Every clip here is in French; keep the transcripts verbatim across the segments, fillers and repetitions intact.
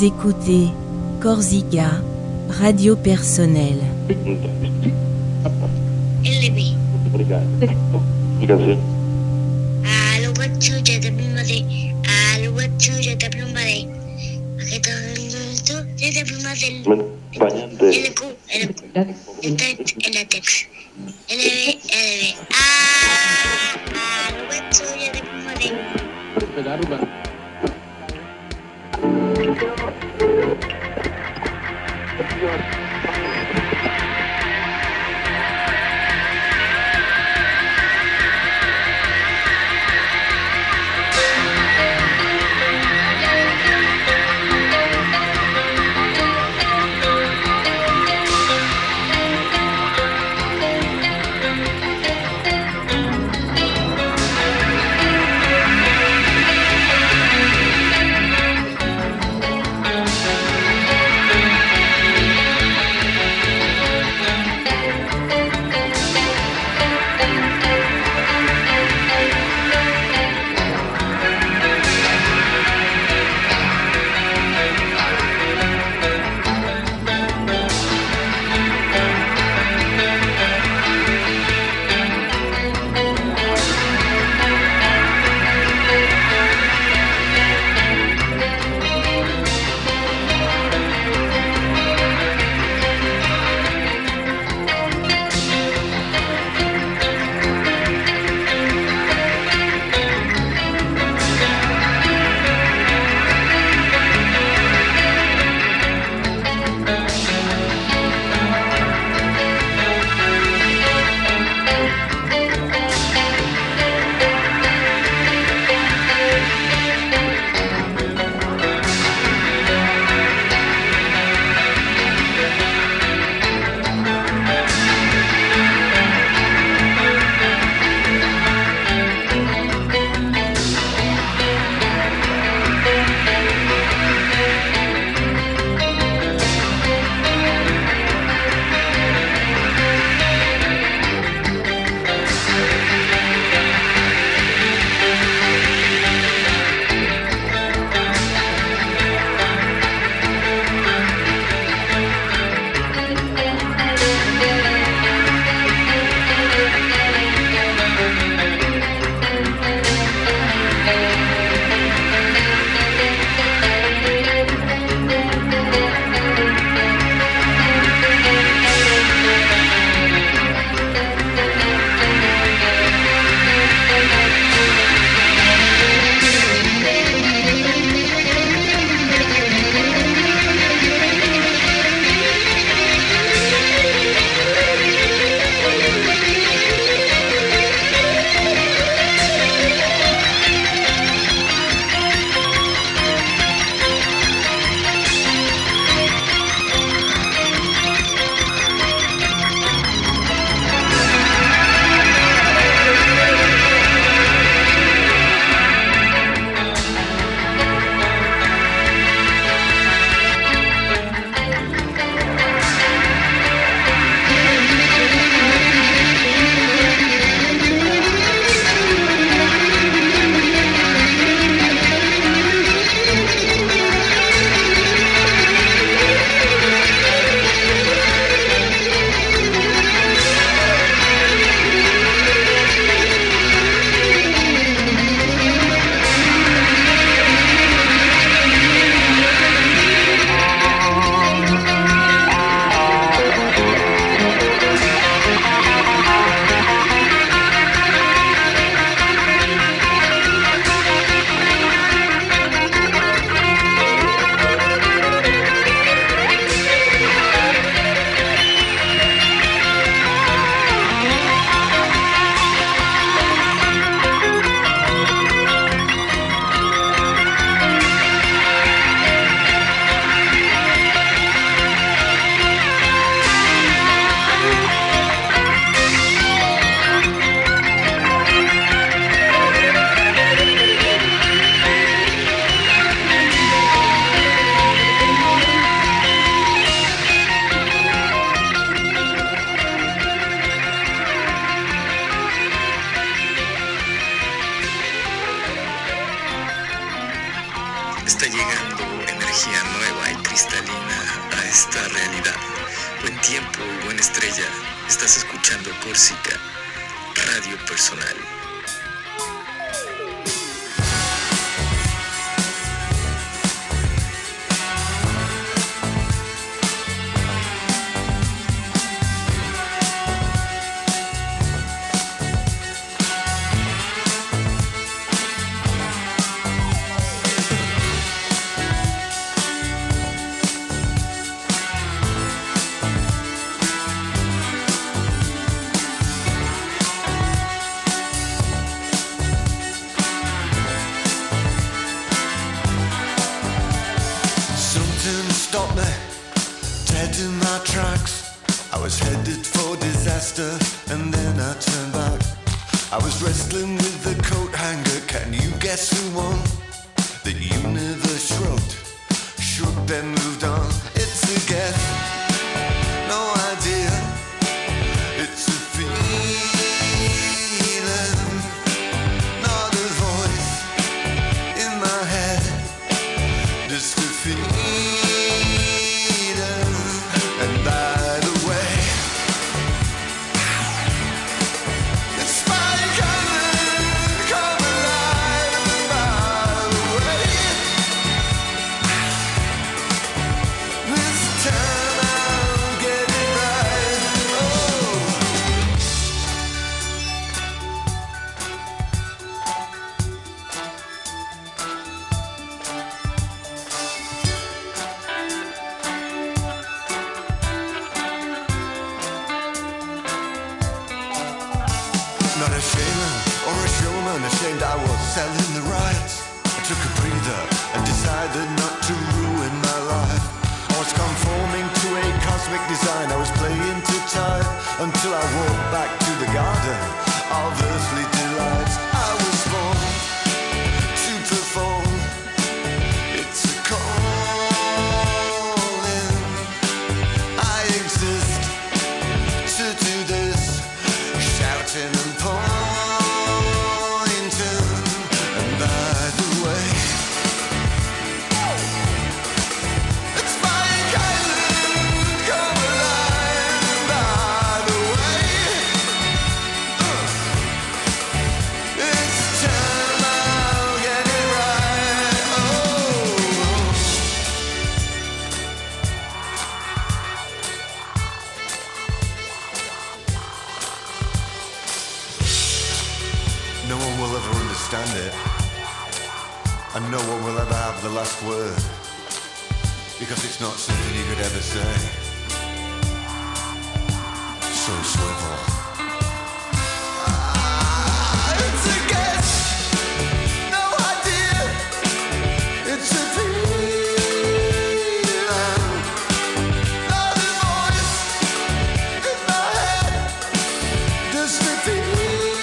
Vous écoutez Corsica, radio personnelle. L B. Grazie. Allo wacciuge da plumade. Allo wacciuge da plumade. Che tu siete plumade. Bagnante. L Q, L Q. El text, el text. L B, L B. Ah, allo wacciuge da plumade. Navidad, buen tiempo y buena estrella. Estás escuchando Córsica, radio personal. Stopped me dead in my tracks. I was headed for disaster and then I turned back. I was wrestling with the coat hanger. Can you guess who won? The universe shrugged, shook then moved on. It's a guess, no idea. It's a feeling, not a voice in my head. Just a feeling. Ashamed I was selling the rights. I took a breather and decided not to ruin my life. I was conforming to a cosmic design. I was playing too tight until I walked back to the garden of earthly delights. I was born to perform. It's a calling. I exist to do this, shouting and pouring. It. And no one will ever have the last word, because it's not something you could ever say. So swivel. Ah, it's a guess, no idea. It's a feeling, not a voice in my head. Just a feeling.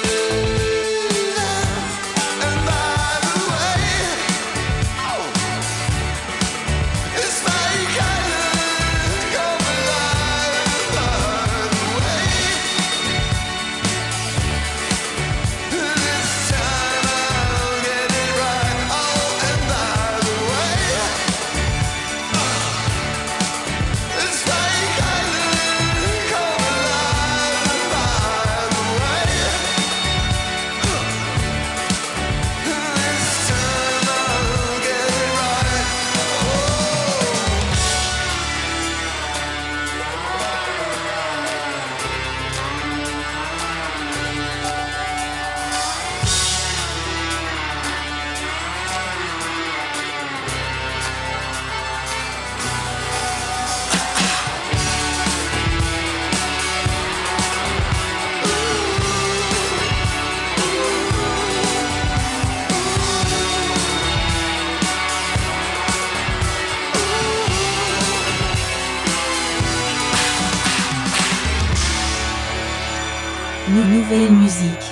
Nouvelle musique.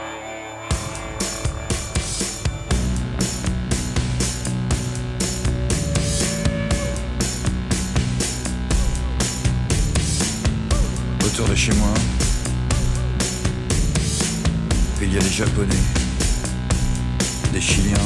Autour de chez moi, il y a des Japonais, des Chiliens,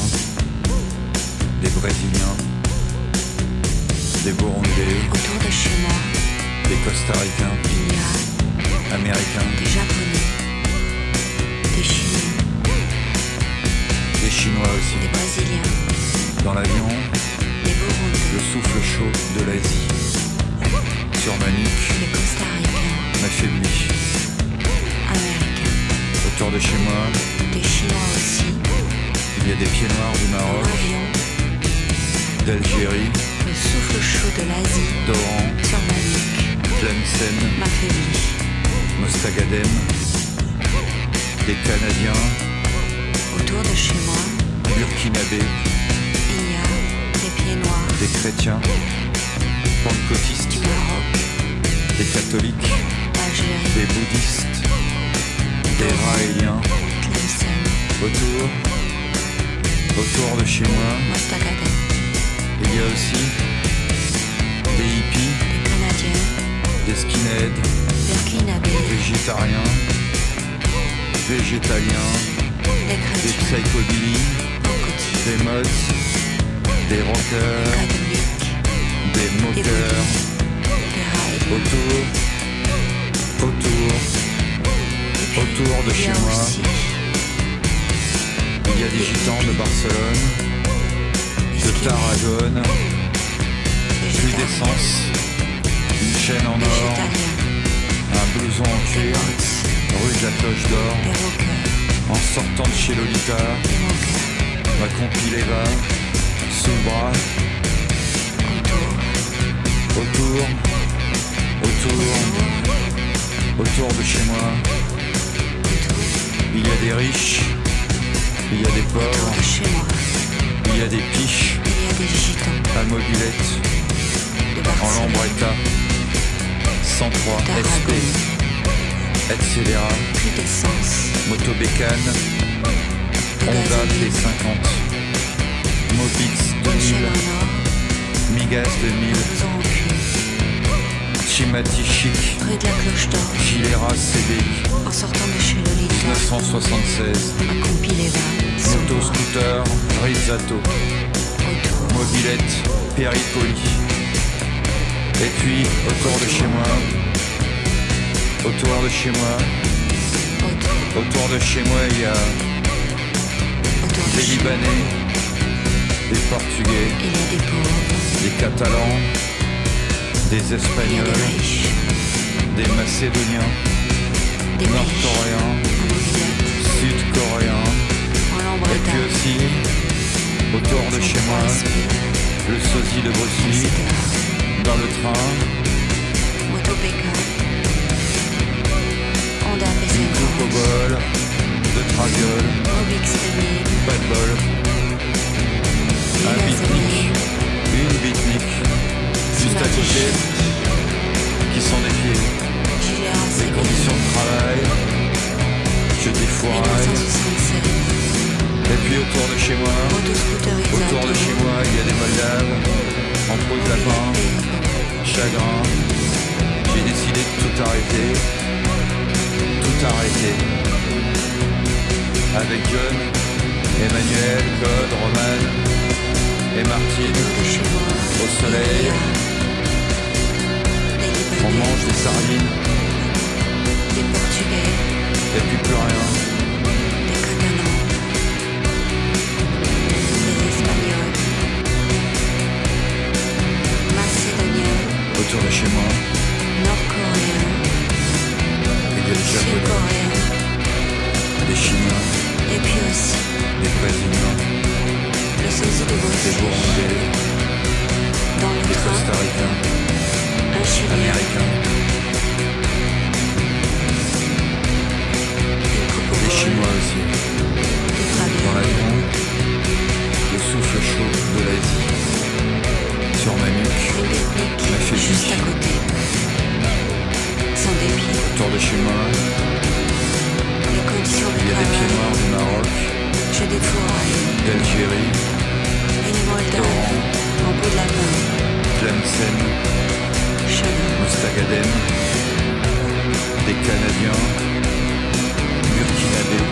des Brésiliens, des Burundais. Autour de chez moi, des Costaricains, Il y a Américains, des Japonais, des Chiliens, des Chinois des aussi. Brésiliens, Dans l'avion, des Burundais, le souffle chaud de l'Asie. Sur ma nuque, des Costaricains, m'affaiblit. Américains, Autour de chez moi, des Chinois aussi, il y a des pieds noirs du dans Maroc, l'avion, d'Algérie, le souffle chaud de l'Asie, d'Oran, sur ma nuque, Tlemcen, m'affaiblit. Mostagadem, des Canadiens, Autour de chez moi, Burkinabé, il y a des pieds noirs, des chrétiens, pentecôtistes, du Maroc, des catholiques, d'Algérie, des bouddhistes, des raéliens. Tlemcen, Autour, autour de chez moi, Mostagadem, il y a aussi des hippies, des Canadiens, des skinheads, Burkinabé, végétariens, végétaliens, des des chrétiens, psychobilly, pentecôtistes, des mods, des rockers, catholiques, des des moqueurs. bouddhistes, des rails. Autour, autour, autour de Il y chez a moi, aussi il y a des gitans de Barcelone, des de skinheads, Tarragone, plus végétariens, d'essence, une chaîne en or, végétaliens, un blouson en des cuir, mods, rue de la Cloche d'Or, des rockers, en sortant de chez Lolita, des moqueurs. ma compilée va, sous le bras, Autour, autour, autour, autour de chez moi, autour, il y a des riches, il y a des autour pauvres, de chez moi, il y a des piches il y a des gitans à mobilette, de en Barcelone, Lambretta, cent trois S P, d'Aragon, et cetera, plus d'essence, Motobécane, de Honda T gasoline, cinquante, Mobix deux une chaîne mille, en or, Migas deux mille, blouson en cuir, Chimati Chic, rue de la Cloche d'Or, Gilera C B I, en sortant de chez Lolita, neuf cent soixante-seize, ma compil Eva, son Moto bras, Scooter, Rizzato, autour, Mobilette, Peripoli. Et puis, autour de chez moi, autour de chez moi, autour, autour de chez moi, il y a autour de des chez moi, Libanais, des Portugais, il y a des pauvres, des Catalans, des il y a Espagnols, des riches, des Macédoniens, des riches, Nord-Coréens, en mobilette, Sud-Coréens, en et Lambretta, puis aussi, autour de chez moi, S P, le sosie de Bruce Lee, et cetera. dans le train, Motopéka, Honda P une coupe au cinquante, bol, de traviole, Mobix deux mille, pas de bol, un Migas deux beatnik, mille, une beatnik, juste à côté, qui sont défiés. Gilera Les C B, conditions de travail, je défouraille. mille neuf cent soixante-sept, Et puis autour de chez moi, Motoscooter autour de chez moi, il y a des Moldaves, en peau de lapin, chagrin. J'ai décidé de tout arrêter, tout arrêter. Avec John, Emmanuel, Claude, Roman et Martine, de chez moi, au soleil, des on Libanais, mange des sardines, des Portugais, et puis plus rien. des Catalans, des Espagnols, Macédoniens, Autour de chez moi, Nord-Coréens, il y a des Japonais, Sud-Coréens, des Chinois, et puis aussi des Brésiliens, le sosie de des Bruce Lee, Burundais, dans le des train, Costaricains, un Chilien, Américains, une coupe au des bol, Chinois aussi. des Dans traviole, l'avion, le souffle chaud de l'Asie. Sur ma nuque, une ma pique-nique fille. juste à côté, sans dépit, autour de chez moi, les conditions de il y a des pieds travail, noirs du Maroc, je défouraille, d'Algérie, une Moldave, d'Oran, en bout de lapin, Tlemcen, chagrin, Mostagadem, des Canadiens, Burkinabé.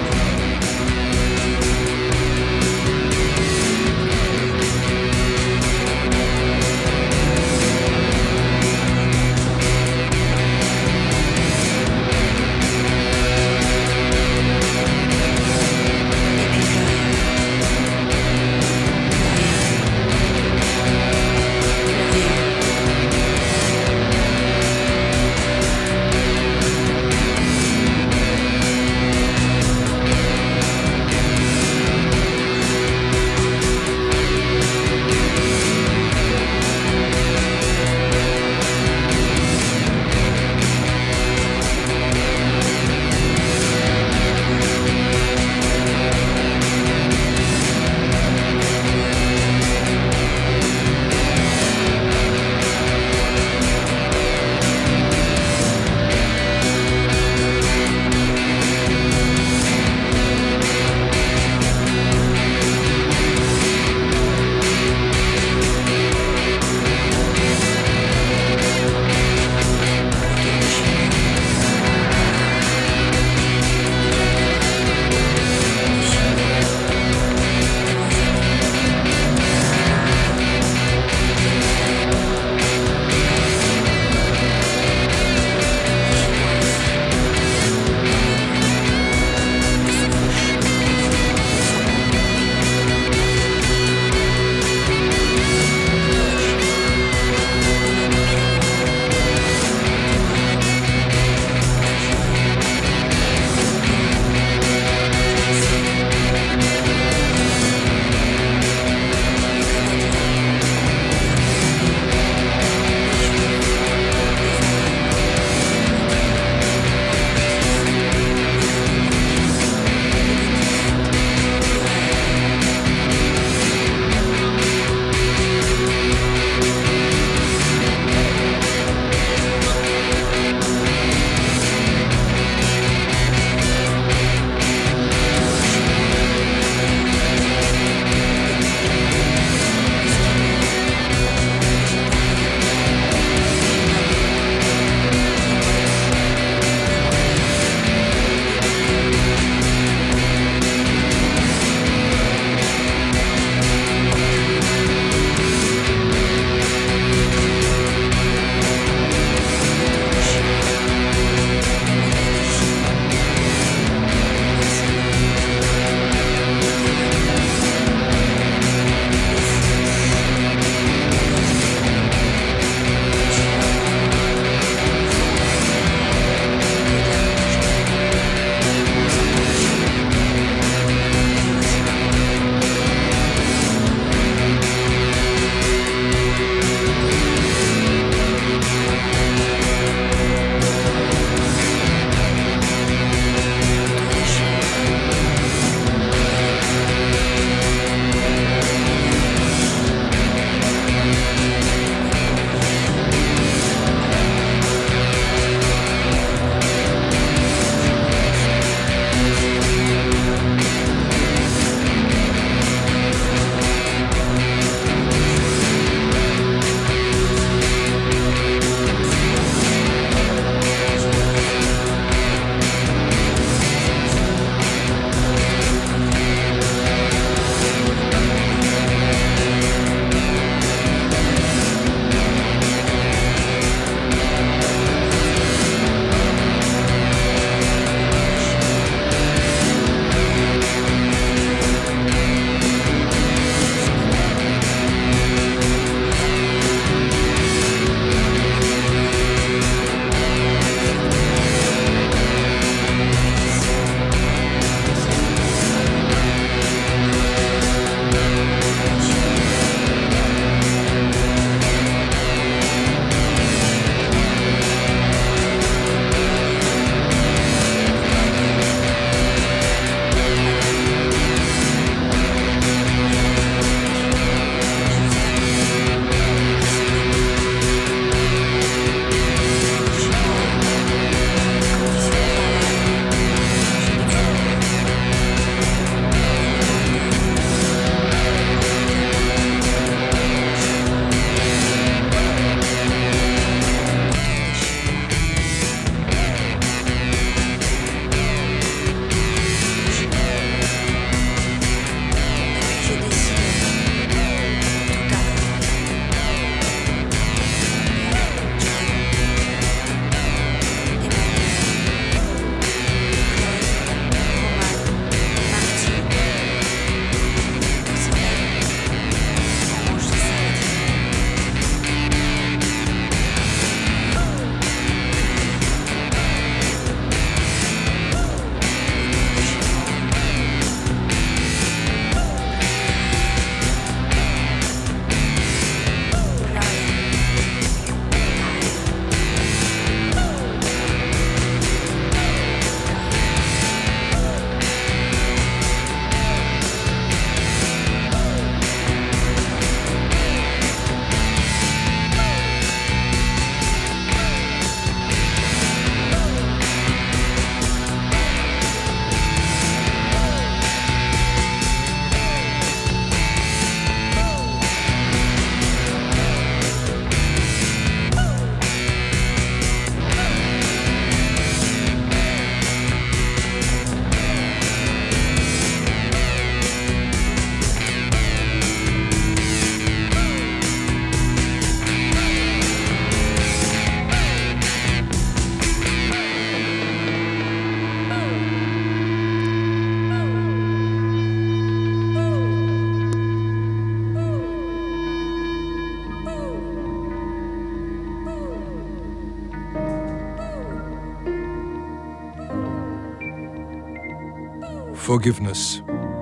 Forgiveness.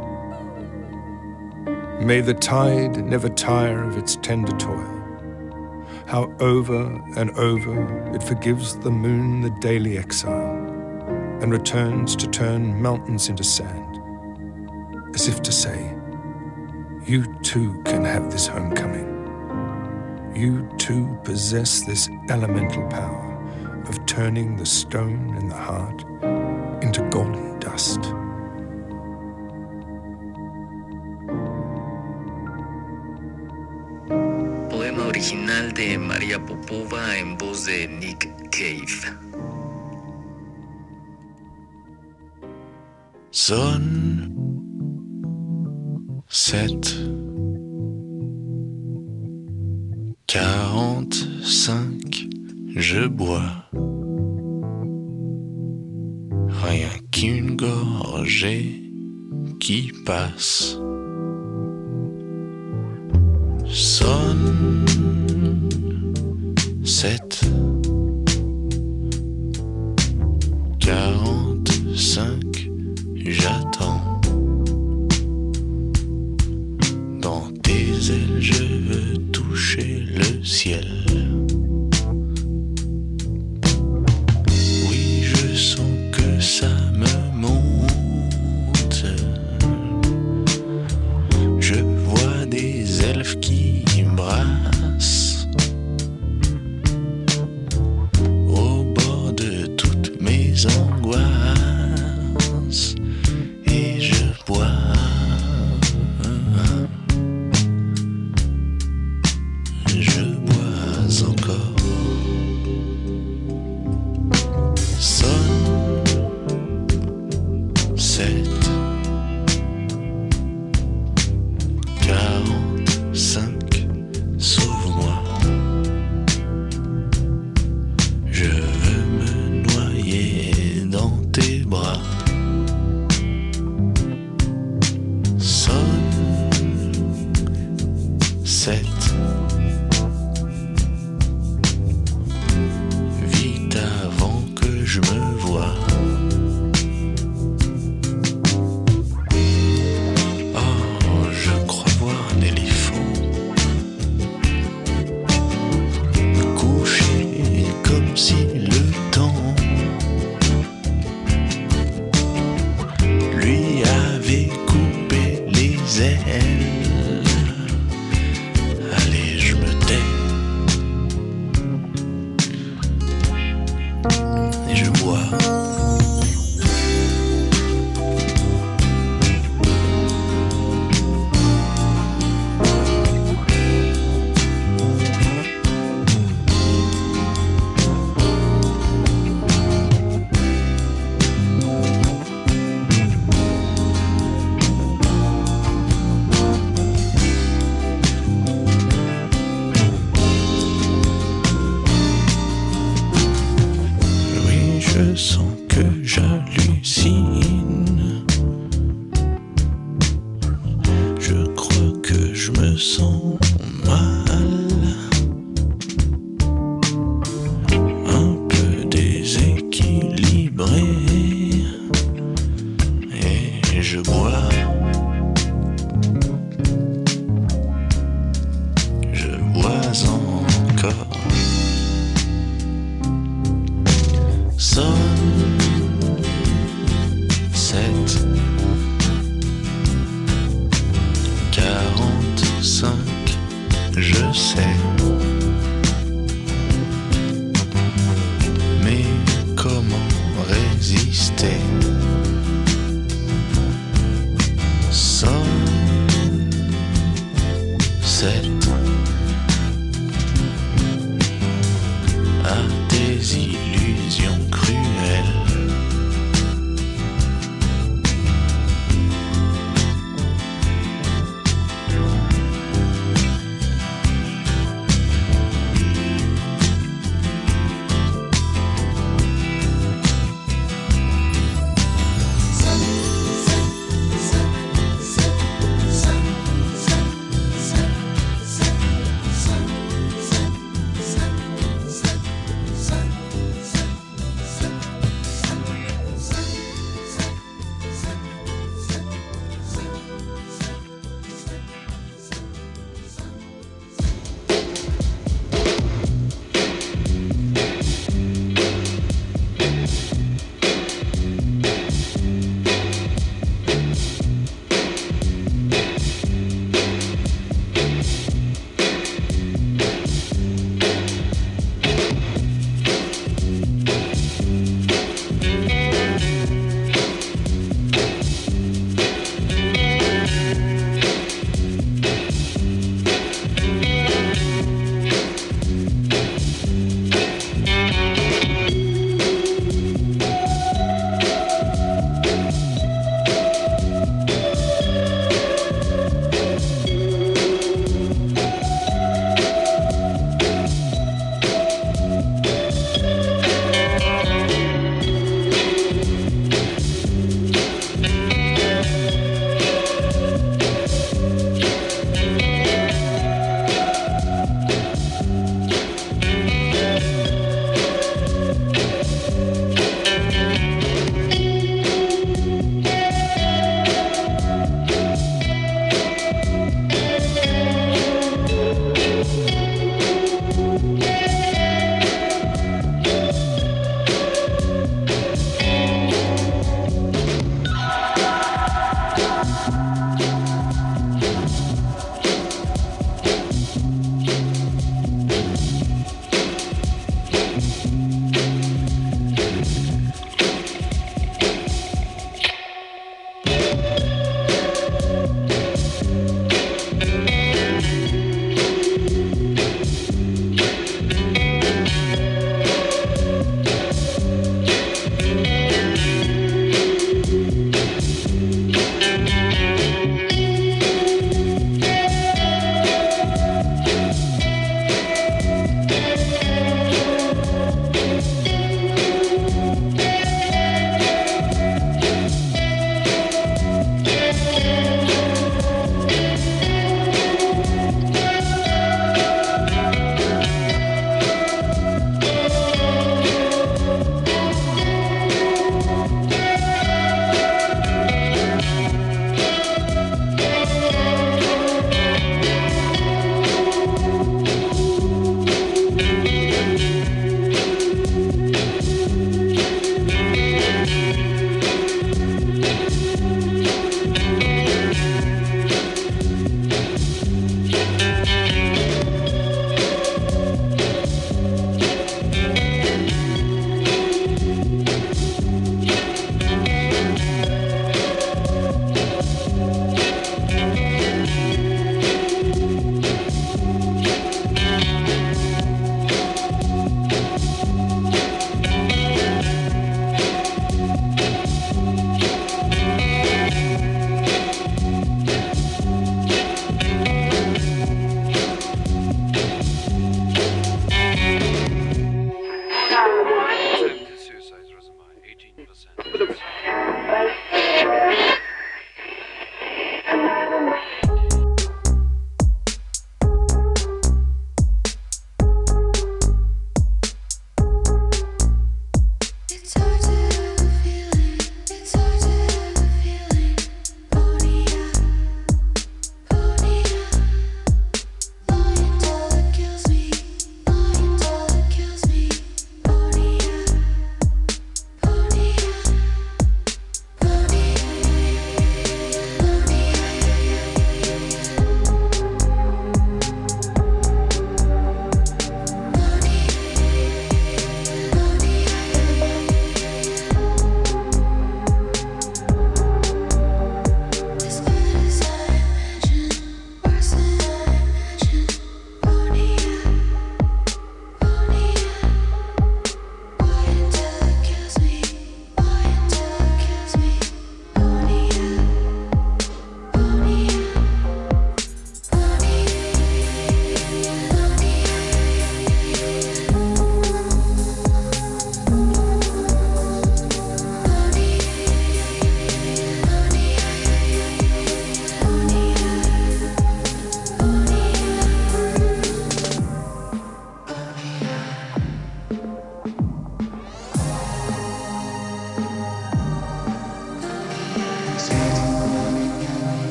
May the tide never tire of its tender toil. How over and over it forgives the moon the daily exile, and returns to turn mountains into sand, as if to say, you too can have this homecoming. You too possess this elemental power of turning the stone in the heart into golden dust. Poema original de María Popova en voz de Nick Cave. Sonne sept quarante-cinq, je bois rien qu'une gorgée qui passe. Sonne sept quarante-cinq, j'attends. Dans tes ailes, je veux toucher le ciel. Oui, je sens que ça me monte. Je vois des elfes qui brassent au bord de toutes mes angoisses. Et je bois. Je bois encore. Sonne sept quarante-cinq, sauve-moi. Je veux me noyer dans tes bras. Sonne sept. Vite avant que je me voie. Oh, je crois voir un éléphant couché comme si le temps lui avait coupé les ailes. Allez, je me tais et je bois. Oui, je sens que j'hallucine. Je crois que je me sens mal, un peu déséquilibré. Et je bois. Je bois encore. Sonne sept quarante-cinq, je sais. Mais comment résister? Sonne sept à tes illusions cruelles.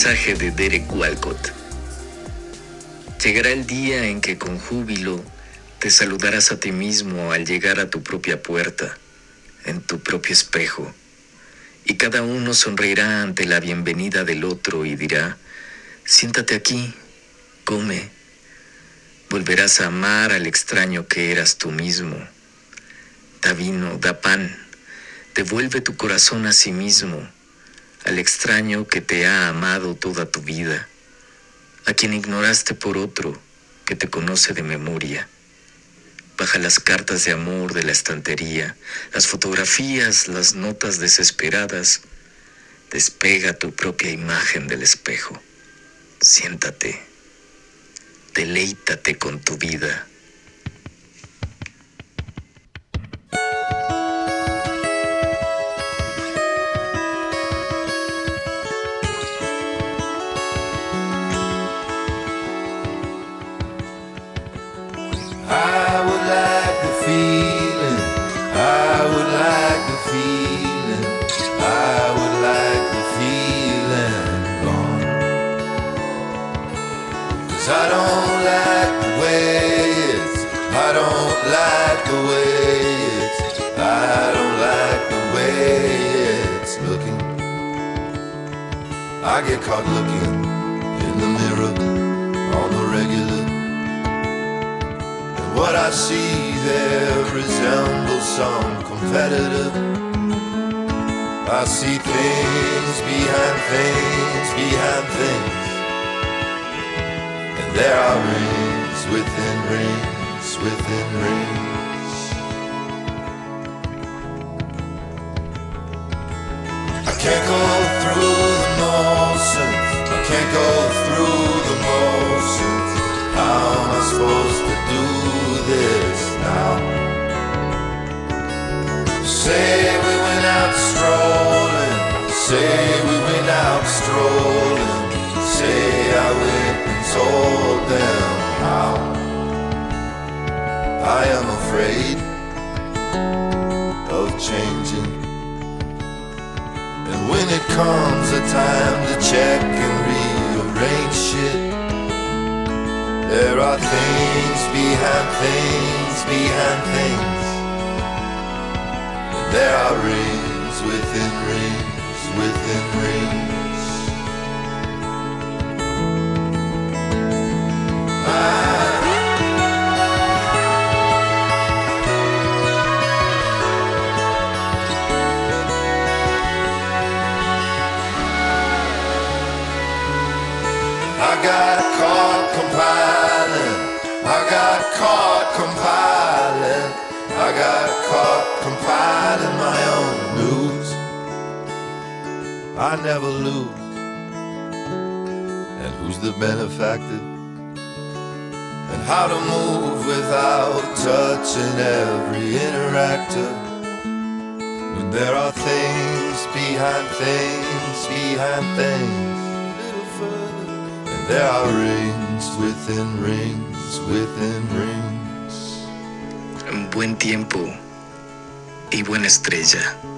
mensaje de Derek Walcott. Llegará el día en que con júbilo te saludarás a ti mismo al llegar a tu propia puerta, en tu propio espejo, y cada uno sonreirá ante la bienvenida del otro y dirá: siéntate aquí, come. Volverás a amar al extraño que eras tú mismo. Da vino, da pan, devuelve tu corazón a sí mismo, al extraño que te ha amado toda tu vida, a quien ignoraste por otro que te conoce de memoria. Baja las cartas de amor de la estantería, las fotografías, las notas desesperadas. Despega tu propia imagen del espejo. Siéntate. Deleítate con tu vida. I would like the feeling, I would like the feeling, I would like the feeling gone. 'Cause I don't like the way it's, I don't like the way it's, I don't like the way it's looking. I get caught looking in the mirror on the regular. What I see there resembles some competitor. I see things behind things behind things, and there are rings within rings within rings. I can't go through the motions, I can't go through the motions. How am I supposed to do this now? Say we went out strolling, say we went out strolling, say I went and told them how. I am afraid of changing, and when it comes a time to check and rearrange shit, there are things behind things behind things, and there are rings within rings within rings. I I got caught compiling, I got caught compiling, I got caught compiling my own news. I never lose. And who's the benefactor? And how to move without touching every interactor. When there are things behind things behind things. There are rings within rings within rings. Buen tiempo y buena estrella.